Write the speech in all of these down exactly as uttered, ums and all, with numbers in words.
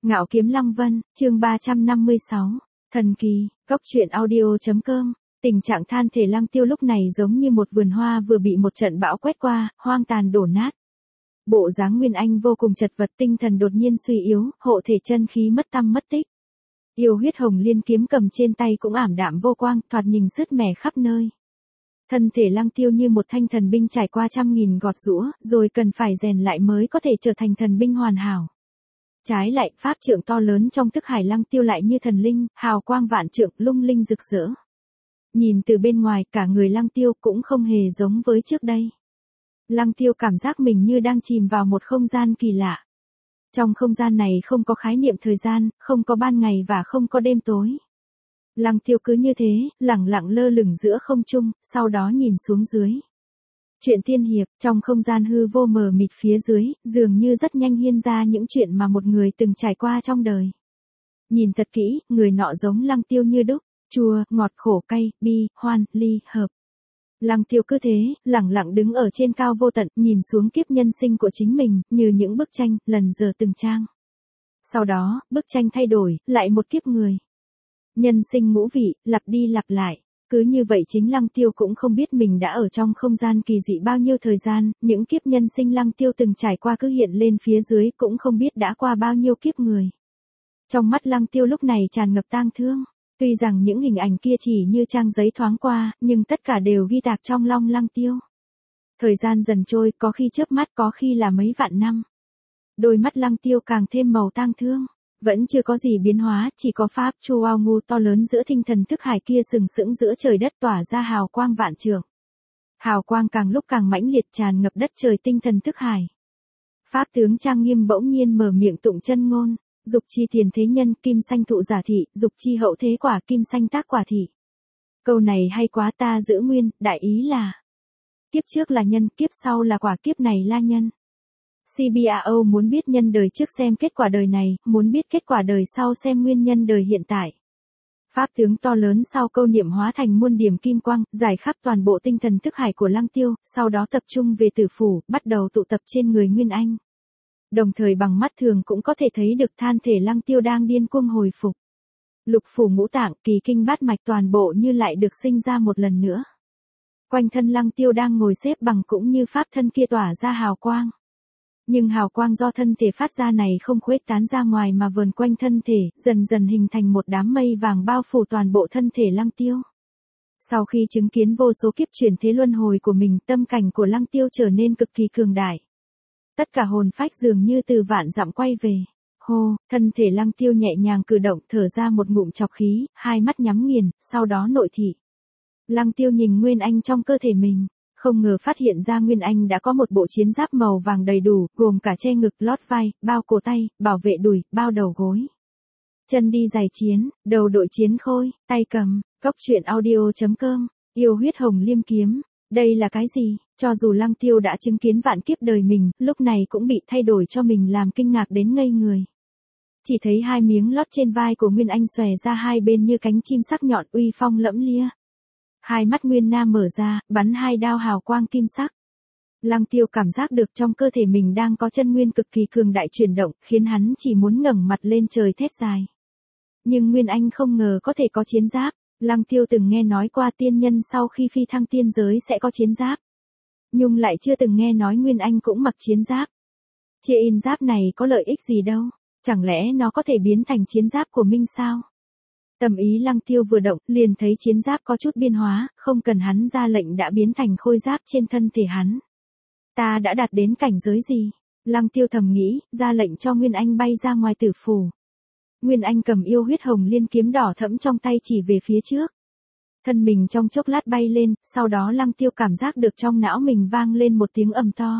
Ngạo Kiếm Lăng Vân, chương ba trăm năm mươi sáu, thần kỳ, góc truyện audio.com. Tình trạng than thể Lăng Tiêu lúc này giống như một vườn hoa vừa bị một trận bão quét qua, hoang tàn đổ nát. Bộ dáng Nguyên Anh vô cùng chật vật, tinh thần đột nhiên suy yếu, hộ thể chân khí mất tăm mất tích. Yêu huyết hồng liên kiếm cầm trên tay cũng ảm đạm vô quang, thoạt nhìn sứt mẻ khắp nơi. Thân thể Lăng Tiêu như một thanh thần binh trải qua trăm nghìn gọt giũa, rồi cần phải rèn lại mới có thể trở thành thần binh hoàn hảo. Trái lại, pháp trượng to lớn trong thức hải Lăng Tiêu lại như thần linh, hào quang vạn trượng, lung linh rực rỡ. Nhìn từ bên ngoài, cả người Lăng Tiêu cũng không hề giống với trước đây. Lăng Tiêu cảm giác mình như đang chìm vào một không gian kỳ lạ. Trong không gian này không có khái niệm thời gian, không có ban ngày và không có đêm tối. Lăng Tiêu cứ như thế, lẳng lặng lơ lửng giữa không trung, sau đó nhìn xuống dưới. Chuyện tiên hiệp, trong không gian hư vô mờ mịt phía dưới, dường như rất nhanh hiên ra những chuyện mà một người từng trải qua trong đời. Nhìn thật kỹ, người nọ giống Lăng Tiêu như đúc, chua, ngọt, khổ, cay, bi, hoan, ly, hợp. Lăng Tiêu cứ thế, lẳng lặng đứng ở trên cao vô tận, nhìn xuống kiếp nhân sinh của chính mình, như những bức tranh, lần giờ từng trang. Sau đó, bức tranh thay đổi, lại một kiếp người. Nhân sinh ngũ vị, lặp đi lặp lại. Cứ như vậy chính Lăng Tiêu cũng không biết mình đã ở trong không gian kỳ dị bao nhiêu thời gian, những kiếp nhân sinh Lăng Tiêu từng trải qua cứ hiện lên phía dưới, cũng không biết đã qua bao nhiêu kiếp người. Trong mắt Lăng Tiêu lúc này tràn ngập tang thương. Tuy rằng những hình ảnh kia chỉ như trang giấy thoáng qua, nhưng tất cả đều ghi tạc trong lòng Lăng Tiêu. Thời gian dần trôi, có khi chớp mắt, có khi là mấy vạn năm. Đôi mắt Lăng Tiêu càng thêm màu tang thương. Vẫn chưa có gì biến hóa, chỉ có pháp chu ao ngu to lớn giữa tinh thần thức hải kia sừng sững giữa trời đất tỏa ra hào quang vạn trượng. Hào quang càng lúc càng mãnh liệt tràn ngập đất trời tinh thần thức hải. Pháp tướng trang nghiêm bỗng nhiên mở miệng tụng chân ngôn, dục chi tiền thế nhân, kim sanh thụ giả thị, dục chi hậu thế quả, kim sanh tác quả thị. Câu này hay quá, ta giữ nguyên, đại ý là kiếp trước là nhân, kiếp sau là quả, kiếp này là nhân. xê bê a o muốn biết nhân đời trước xem kết quả đời này, muốn biết kết quả đời sau xem nguyên nhân đời hiện tại. Pháp tướng to lớn sau câu niệm hóa thành muôn điểm kim quang, giải khắp toàn bộ tinh thần thức hải của Lăng Tiêu, sau đó tập trung về tử phủ, bắt đầu tụ tập trên người Nguyên Anh. Đồng thời bằng mắt thường cũng có thể thấy được than thể Lăng Tiêu đang điên cuồng hồi phục. Lục phủ ngũ tạng, kỳ kinh bát mạch toàn bộ như lại được sinh ra một lần nữa. Quanh thân Lăng Tiêu đang ngồi xếp bằng cũng như pháp thân kia tỏa ra hào quang. Nhưng hào quang do thân thể phát ra này không khuếch tán ra ngoài mà vờn quanh thân thể, dần dần hình thành một đám mây vàng bao phủ toàn bộ thân thể Lăng Tiêu. Sau khi chứng kiến vô số kiếp chuyển thế luân hồi của mình, tâm cảnh của Lăng Tiêu trở nên cực kỳ cường đại. Tất cả hồn phách dường như từ vạn dặm quay về. Hô, thân thể Lăng Tiêu nhẹ nhàng cử động, thở ra một ngụm trọc khí, hai mắt nhắm nghiền, sau đó nội thị. Lăng Tiêu nhìn Nguyên Anh trong cơ thể mình. Không ngờ phát hiện ra Nguyên Anh đã có một bộ chiến giáp màu vàng đầy đủ, gồm cả che ngực, lót vai, bao cổ tay, bảo vệ đùi, bao đầu gối. Chân đi giày chiến, đầu đội chiến khôi, tay cầm, góc truyện audio.com, yêu huyết hồng liêm kiếm. Đây là cái gì? Cho dù Lăng Tiêu đã chứng kiến vạn kiếp đời mình, lúc này cũng bị thay đổi cho mình làm kinh ngạc đến ngây người. Chỉ thấy hai miếng lót trên vai của Nguyên Anh xòe ra hai bên như cánh chim sắc nhọn uy phong lẫm lia. Hai mắt Nguyên Nam mở ra, bắn hai đao hào quang kim sắc. Lăng Tiêu cảm giác được trong cơ thể mình đang có chân nguyên cực kỳ cường đại chuyển động, khiến hắn chỉ muốn ngẩng mặt lên trời thét dài. Nhưng Nguyên Anh không ngờ có thể có chiến giáp. Lăng Tiêu từng nghe nói qua tiên nhân sau khi phi thăng tiên giới sẽ có chiến giáp. Nhưng lại chưa từng nghe nói Nguyên Anh cũng mặc chiến giáp. Chia in giáp này có lợi ích gì đâu, chẳng lẽ nó có thể biến thành chiến giáp của Minh sao? Tâm ý Lăng Tiêu vừa động, liền thấy chiến giáp có chút biến hóa, không cần hắn ra lệnh đã biến thành khôi giáp trên thân thể hắn. Ta đã đạt đến cảnh giới gì? Lăng Tiêu thầm nghĩ, ra lệnh cho Nguyên Anh bay ra ngoài tử phủ. Nguyên Anh cầm yêu huyết hồng liên kiếm đỏ thẫm trong tay chỉ về phía trước. Thân mình trong chốc lát bay lên, sau đó Lăng Tiêu cảm giác được trong não mình vang lên một tiếng ầm to.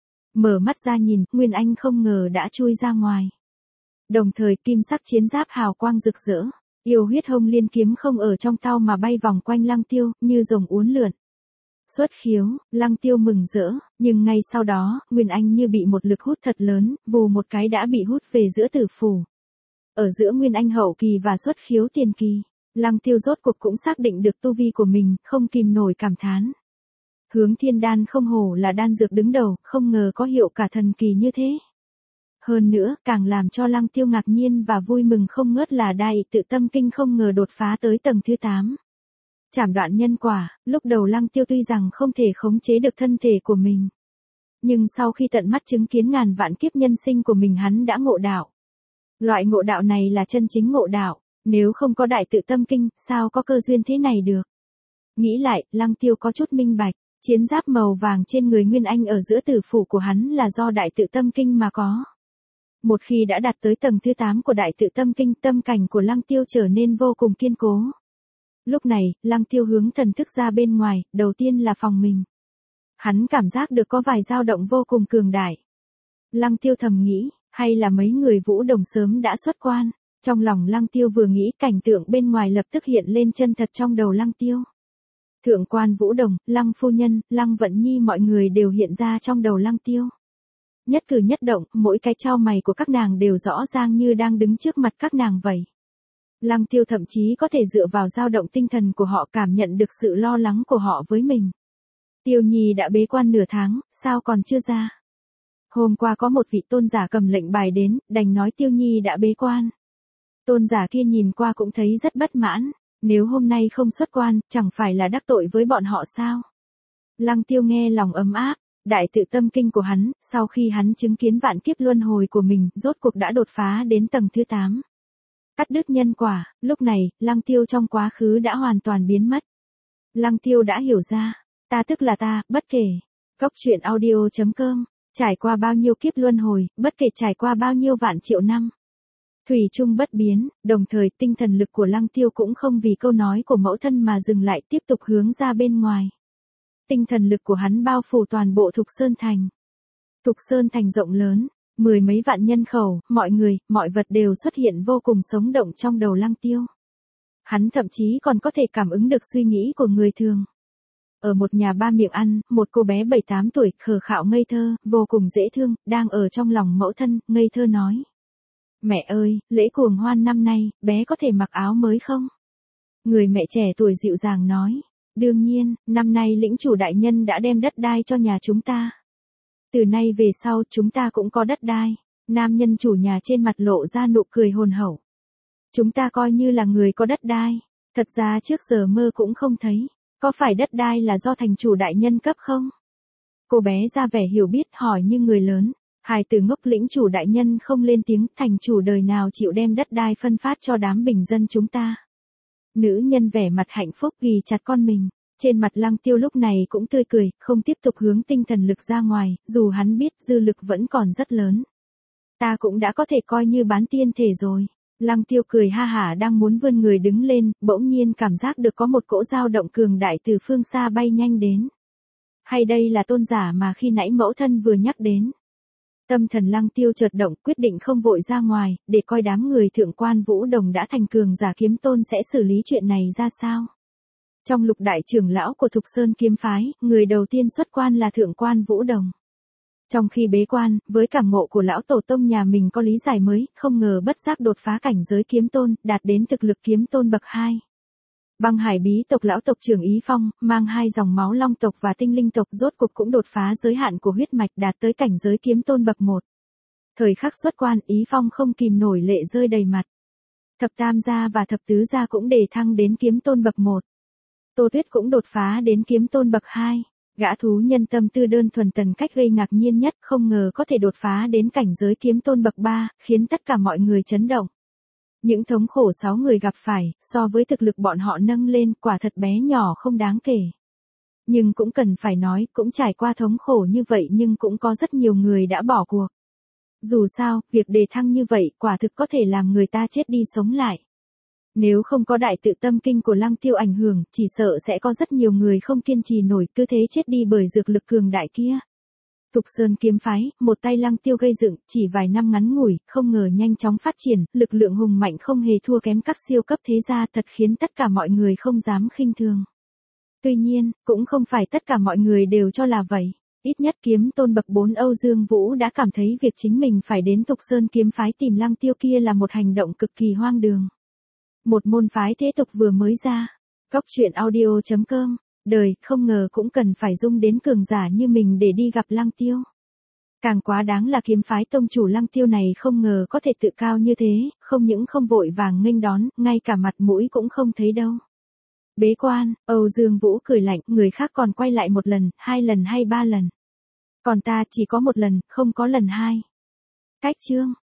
Mở mắt ra nhìn, Nguyên Anh không ngờ đã chui ra ngoài. Đồng thời kim sắc chiến giáp hào quang rực rỡ. Yêu huyết hồng liên kiếm không ở trong tao mà bay vòng quanh Lăng Tiêu, như rồng uốn lượn. Xuất khiếu, Lăng Tiêu mừng rỡ, nhưng ngay sau đó, Nguyên Anh như bị một lực hút thật lớn, vù một cái đã bị hút về giữa tử phủ. Ở giữa Nguyên Anh hậu kỳ và xuất khiếu tiền kỳ, Lăng Tiêu rốt cuộc cũng xác định được tu vi của mình, không kìm nổi cảm thán. Hướng thiên đan không hổ là đan dược đứng đầu, không ngờ có hiệu cả thần kỳ như thế. Hơn nữa, càng làm cho Lăng Tiêu ngạc nhiên và vui mừng không ngớt là Đại Tự Tâm Kinh không ngờ đột phá tới tầng thứ tám. Chảm đoạn nhân quả, lúc đầu Lăng Tiêu tuy rằng không thể khống chế được thân thể của mình. Nhưng sau khi tận mắt chứng kiến ngàn vạn kiếp nhân sinh của mình hắn đã ngộ đạo. Loại ngộ đạo này là chân chính ngộ đạo, nếu không có Đại Tự Tâm Kinh, sao có cơ duyên thế này được. Nghĩ lại, Lăng Tiêu có chút minh bạch, chiến giáp màu vàng trên người Nguyên Anh ở giữa tử phủ của hắn là do Đại Tự Tâm Kinh mà có. Một khi đã đạt tới tầng thứ tám của Đại Tự Tâm Kinh, tâm cảnh của Lăng Tiêu trở nên vô cùng kiên cố. Lúc này, Lăng Tiêu hướng thần thức ra bên ngoài, đầu tiên là phòng mình. Hắn cảm giác được có vài dao động vô cùng cường đại. Lăng Tiêu thầm nghĩ, hay là mấy người Vũ Đồng sớm đã xuất quan. Trong lòng Lăng Tiêu vừa nghĩ, cảnh tượng bên ngoài lập tức hiện lên chân thật trong đầu Lăng Tiêu. Thượng quan Vũ Đồng, Lăng Phu Nhân, Lăng Vận Nhi mọi người đều hiện ra trong đầu Lăng Tiêu. Nhất cử nhất động, mỗi cái chau mày của các nàng đều rõ ràng như đang đứng trước mặt các nàng vậy. Lăng Tiêu thậm chí có thể dựa vào dao động tinh thần của họ cảm nhận được sự lo lắng của họ với mình. Tiêu Nhi đã bế quan nửa tháng, sao còn chưa ra? Hôm qua có một vị tôn giả cầm lệnh bài đến, đành nói Tiêu Nhi đã bế quan. Tôn giả kia nhìn qua cũng thấy rất bất mãn, nếu hôm nay không xuất quan, chẳng phải là đắc tội với bọn họ sao? Lăng Tiêu nghe lòng ấm áp, Đại Tự Tâm Kinh của hắn, sau khi hắn chứng kiến vạn kiếp luân hồi của mình, rốt cuộc đã đột phá đến tầng thứ tám. Cắt đứt nhân quả, lúc này, Lăng Tiêu trong quá khứ đã hoàn toàn biến mất. Lăng Tiêu đã hiểu ra, ta tức là ta, bất kể. Góc truyện audio chấm com, trải qua bao nhiêu kiếp luân hồi, bất kể trải qua bao nhiêu vạn triệu năm. Thủy chung bất biến, đồng thời tinh thần lực của Lăng Tiêu cũng không vì câu nói của mẫu thân mà dừng lại, tiếp tục hướng ra bên ngoài. Tinh thần lực của hắn bao phủ toàn bộ Thục Sơn Thành. Thục Sơn Thành rộng lớn, mười mấy vạn nhân khẩu, mọi người, mọi vật đều xuất hiện vô cùng sống động trong đầu Lăng Tiêu. Hắn thậm chí còn có thể cảm ứng được suy nghĩ của người thường. Ở một nhà ba miệng ăn, một cô bé bảy tám tuổi, khờ khạo ngây thơ, vô cùng dễ thương, đang ở trong lòng mẫu thân, ngây thơ nói. Mẹ ơi, lễ cuồng hoan năm nay, bé có thể mặc áo mới không? Người mẹ trẻ tuổi dịu dàng nói. Đương nhiên, năm nay lĩnh chủ đại nhân đã đem đất đai cho nhà chúng ta. Từ nay về sau chúng ta cũng có đất đai. Nam nhân chủ nhà trên mặt lộ ra nụ cười hồn hậu. Chúng ta coi như là người có đất đai. Thật ra trước giờ mơ cũng không thấy. Có phải đất đai là do thành chủ đại nhân cấp không? Cô bé ra vẻ hiểu biết hỏi như người lớn. Hài tử ngốc, lĩnh chủ đại nhân không lên tiếng, thành chủ đời nào chịu đem đất đai phân phát cho đám bình dân chúng ta. Nữ nhân vẻ mặt hạnh phúc ghi chặt con mình. Trên mặt Lăng Tiêu lúc này cũng tươi cười, không tiếp tục hướng tinh thần lực ra ngoài, dù hắn biết dư lực vẫn còn rất lớn. Ta cũng đã có thể coi như bán tiên thể rồi. Lăng Tiêu cười ha hả đang muốn vươn người đứng lên, bỗng nhiên cảm giác được có một cỗ dao động cường đại từ phương xa bay nhanh đến. Hay đây là tôn giả mà khi nãy mẫu thân vừa nhắc đến. Tâm thần Lăng Tiêu chợt động, quyết định không vội ra ngoài, để coi đám người thượng quan Vũ Đồng đã thành cường giả kiếm tôn sẽ xử lý chuyện này ra sao. Trong lục đại trưởng lão của Thục Sơn kiếm phái, người đầu tiên xuất quan là thượng quan Vũ Đồng. Trong khi bế quan, với cảm ngộ của lão tổ tông nhà mình có lý giải mới, không ngờ bất giác đột phá cảnh giới kiếm tôn, đạt đến thực lực kiếm tôn bậc hai. Băng Hải bí tộc lão tộc trưởng Ý Phong, mang hai dòng máu long tộc và tinh linh tộc rốt cuộc cũng đột phá giới hạn của huyết mạch, đạt tới cảnh giới kiếm tôn bậc một. Thời khắc xuất quan, Ý Phong không kìm nổi lệ rơi đầy mặt. Thập tam gia và thập tứ gia cũng đề thăng đến kiếm tôn bậc một. Tô Tuyết cũng đột phá đến kiếm tôn bậc hai. Gã thú nhân tâm tư đơn thuần tần cách gây ngạc nhiên nhất, không ngờ có thể đột phá đến cảnh giới kiếm tôn bậc ba, khiến tất cả mọi người chấn động. Những thống khổ sáu người gặp phải, so với thực lực bọn họ nâng lên, quả thật bé nhỏ không đáng kể. Nhưng cũng cần phải nói, cũng trải qua thống khổ như vậy nhưng cũng có rất nhiều người đã bỏ cuộc. Dù sao, việc đề thăng như vậy, quả thực có thể làm người ta chết đi sống lại. Nếu không có Đại Tự Tâm Kinh của Lăng Tiêu ảnh hưởng, chỉ sợ sẽ có rất nhiều người không kiên trì nổi, cứ thế chết đi bởi dược lực cường đại kia. Thục Sơn kiếm phái, một tay Lăng Tiêu gây dựng, chỉ vài năm ngắn ngủi, không ngờ nhanh chóng phát triển, lực lượng hùng mạnh không hề thua kém các siêu cấp thế gia, thật khiến tất cả mọi người không dám khinh thường. Tuy nhiên, cũng không phải tất cả mọi người đều cho là vậy. Ít nhất kiếm tôn bậc bốn Âu Dương Vũ đã cảm thấy việc chính mình phải đến Thục Sơn kiếm phái tìm Lăng Tiêu kia là một hành động cực kỳ hoang đường. Một môn phái thế tục vừa mới ra. Góc truyện audio chấm com, đời, không ngờ cũng cần phải dung đến cường giả như mình để đi gặp Lăng Tiêu. Càng quá đáng là kiếm phái tông chủ Lăng Tiêu này không ngờ có thể tự cao như thế, không những không vội vàng nghênh đón, ngay cả mặt mũi cũng không thấy đâu. Bế quan, Âu Dương Vũ cười lạnh, người khác còn quay lại một lần, hai lần hay ba lần. Còn ta chỉ có một lần, không có lần hai. Cách chương.